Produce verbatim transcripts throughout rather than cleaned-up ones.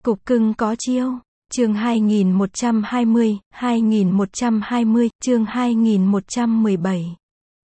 Cục cưng có chiêu. Chương hai nghìn một trăm hai mươi, hai nghìn một trăm hai mươi, chương hai nghìn một trăm mười bảy.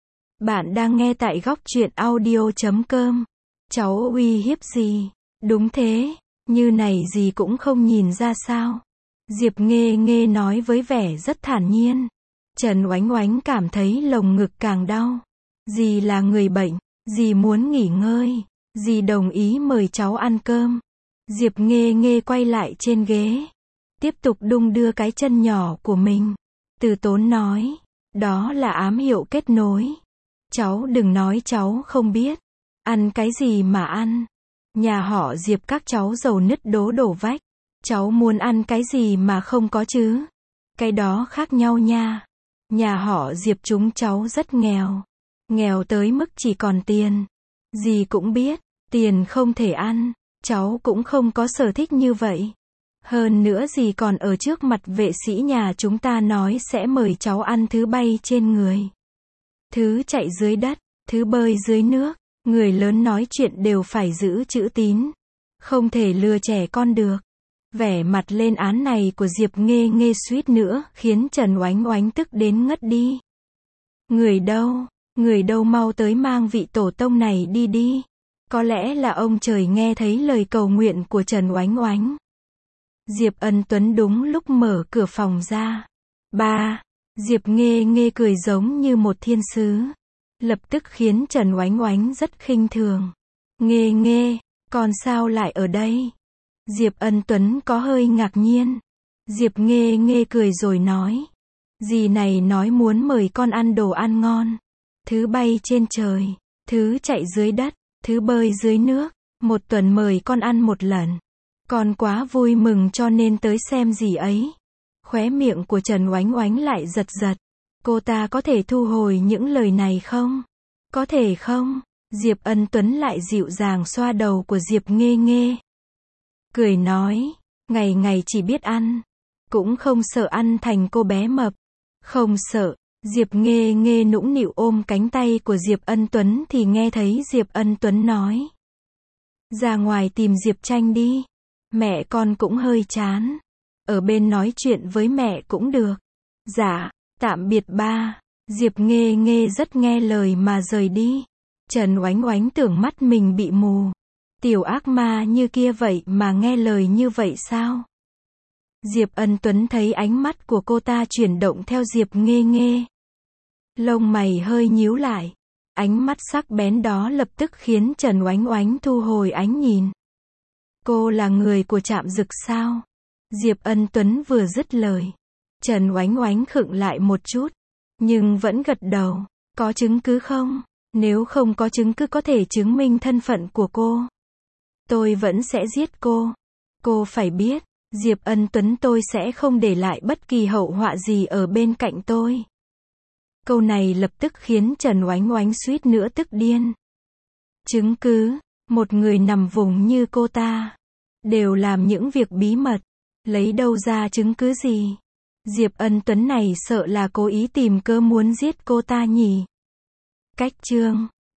Bạn đang nghe tại góc truyện audio chấm com. Cháu uy hiếp gì? Đúng thế, như này gì cũng không nhìn ra sao? Diệp Nghê Nghê nói với vẻ rất thản nhiên. Trần Oánh Oánh cảm thấy lồng ngực càng đau. Dì là người bệnh, dì muốn nghỉ ngơi, dì đồng ý mời cháu ăn cơm. Diệp Nghê Nghê quay lại trên ghế, tiếp tục đung đưa cái chân nhỏ của mình. Từ Tốn nói, đó là ám hiệu kết nối. Cháu đừng nói cháu không biết. Ăn cái gì mà ăn? Nhà họ Diệp các cháu giàu nứt đố đổ vách. Cháu muốn ăn cái gì mà không có chứ? Cái đó khác nhau nha. Nhà họ Diệp chúng cháu rất nghèo. Nghèo tới mức chỉ còn tiền. Dì cũng biết, tiền không thể ăn. Cháu cũng không có sở thích như vậy. Hơn nữa dì còn ở trước mặt vệ sĩ nhà chúng ta nói sẽ mời cháu ăn thứ bay trên người, thứ chạy dưới đất, thứ bơi dưới nước. Người lớn nói chuyện đều phải giữ chữ tín, không thể lừa trẻ con được. Vẻ mặt lên án này của Diệp Nghê Nghê suýt nữa khiến Trần Oánh Oánh tức đến ngất đi. Người đâu? Người đâu mau tới mang vị tổ tông này đi đi. Có lẽ là ông trời nghe thấy lời cầu nguyện của Trần Oánh Oánh. Diệp Ân Tuấn đúng lúc mở cửa phòng ra. Ba, Diệp Nghê Nghê cười giống như một thiên sứ. Lập tức khiến Trần Oánh Oánh rất khinh thường. Nghê Nghê, con sao lại ở đây? Diệp Ân Tuấn có hơi ngạc nhiên. Diệp Nghê Nghê cười rồi nói. Dì này nói muốn mời con ăn đồ ăn ngon. Thứ bay trên trời, thứ chạy dưới đất, thứ bơi dưới nước. Một tuần mời con ăn một lần. Con quá vui mừng cho nên tới xem gì ấy. Khóe miệng của Trần Oánh Oánh lại giật giật. Cô ta có thể thu hồi những lời này không? Có thể không? Diệp Ân Tuấn lại dịu dàng xoa đầu của Diệp Nghê Nghê. Cười nói, ngày ngày chỉ biết ăn. Cũng không sợ ăn thành cô bé mập. Không sợ. Diệp Nghê Nghê nũng nịu ôm cánh tay của Diệp Ân Tuấn thì nghe thấy Diệp Ân Tuấn nói. Ra ngoài tìm Diệp Tranh đi. Mẹ con cũng hơi chán. Ở bên nói chuyện với mẹ cũng được. Dạ, tạm biệt ba. Diệp Nghê Nghê rất nghe lời mà rời đi. Trần Oánh Oánh tưởng mắt mình bị mù. Tiểu ác ma như kia vậy mà nghe lời như vậy sao? Diệp Ân Tuấn thấy ánh mắt của cô ta chuyển động theo Diệp Nghê Nghê. Lông mày hơi nhíu lại. Ánh mắt sắc bén đó lập tức khiến Trần Oánh Oánh thu hồi ánh nhìn. Cô là người của Trạm Dực sao? Diệp Ân Tuấn vừa dứt lời. Trần Oánh Oánh khựng lại một chút. Nhưng vẫn gật đầu. Có chứng cứ không? Nếu không có chứng cứ có thể chứng minh thân phận của cô, tôi vẫn sẽ giết cô. Cô phải biết, Diệp Ân Tuấn tôi sẽ không để lại bất kỳ hậu họa gì ở bên cạnh tôi. Câu này lập tức khiến Trần Oánh Oánh suýt nữa tức điên. Chứng cứ, một người nằm vùng như cô ta, đều làm những việc bí mật, lấy đâu ra chứng cứ gì? Diệp Ân Tuấn này sợ là cố ý tìm cớ muốn giết cô ta nhỉ? Cách chương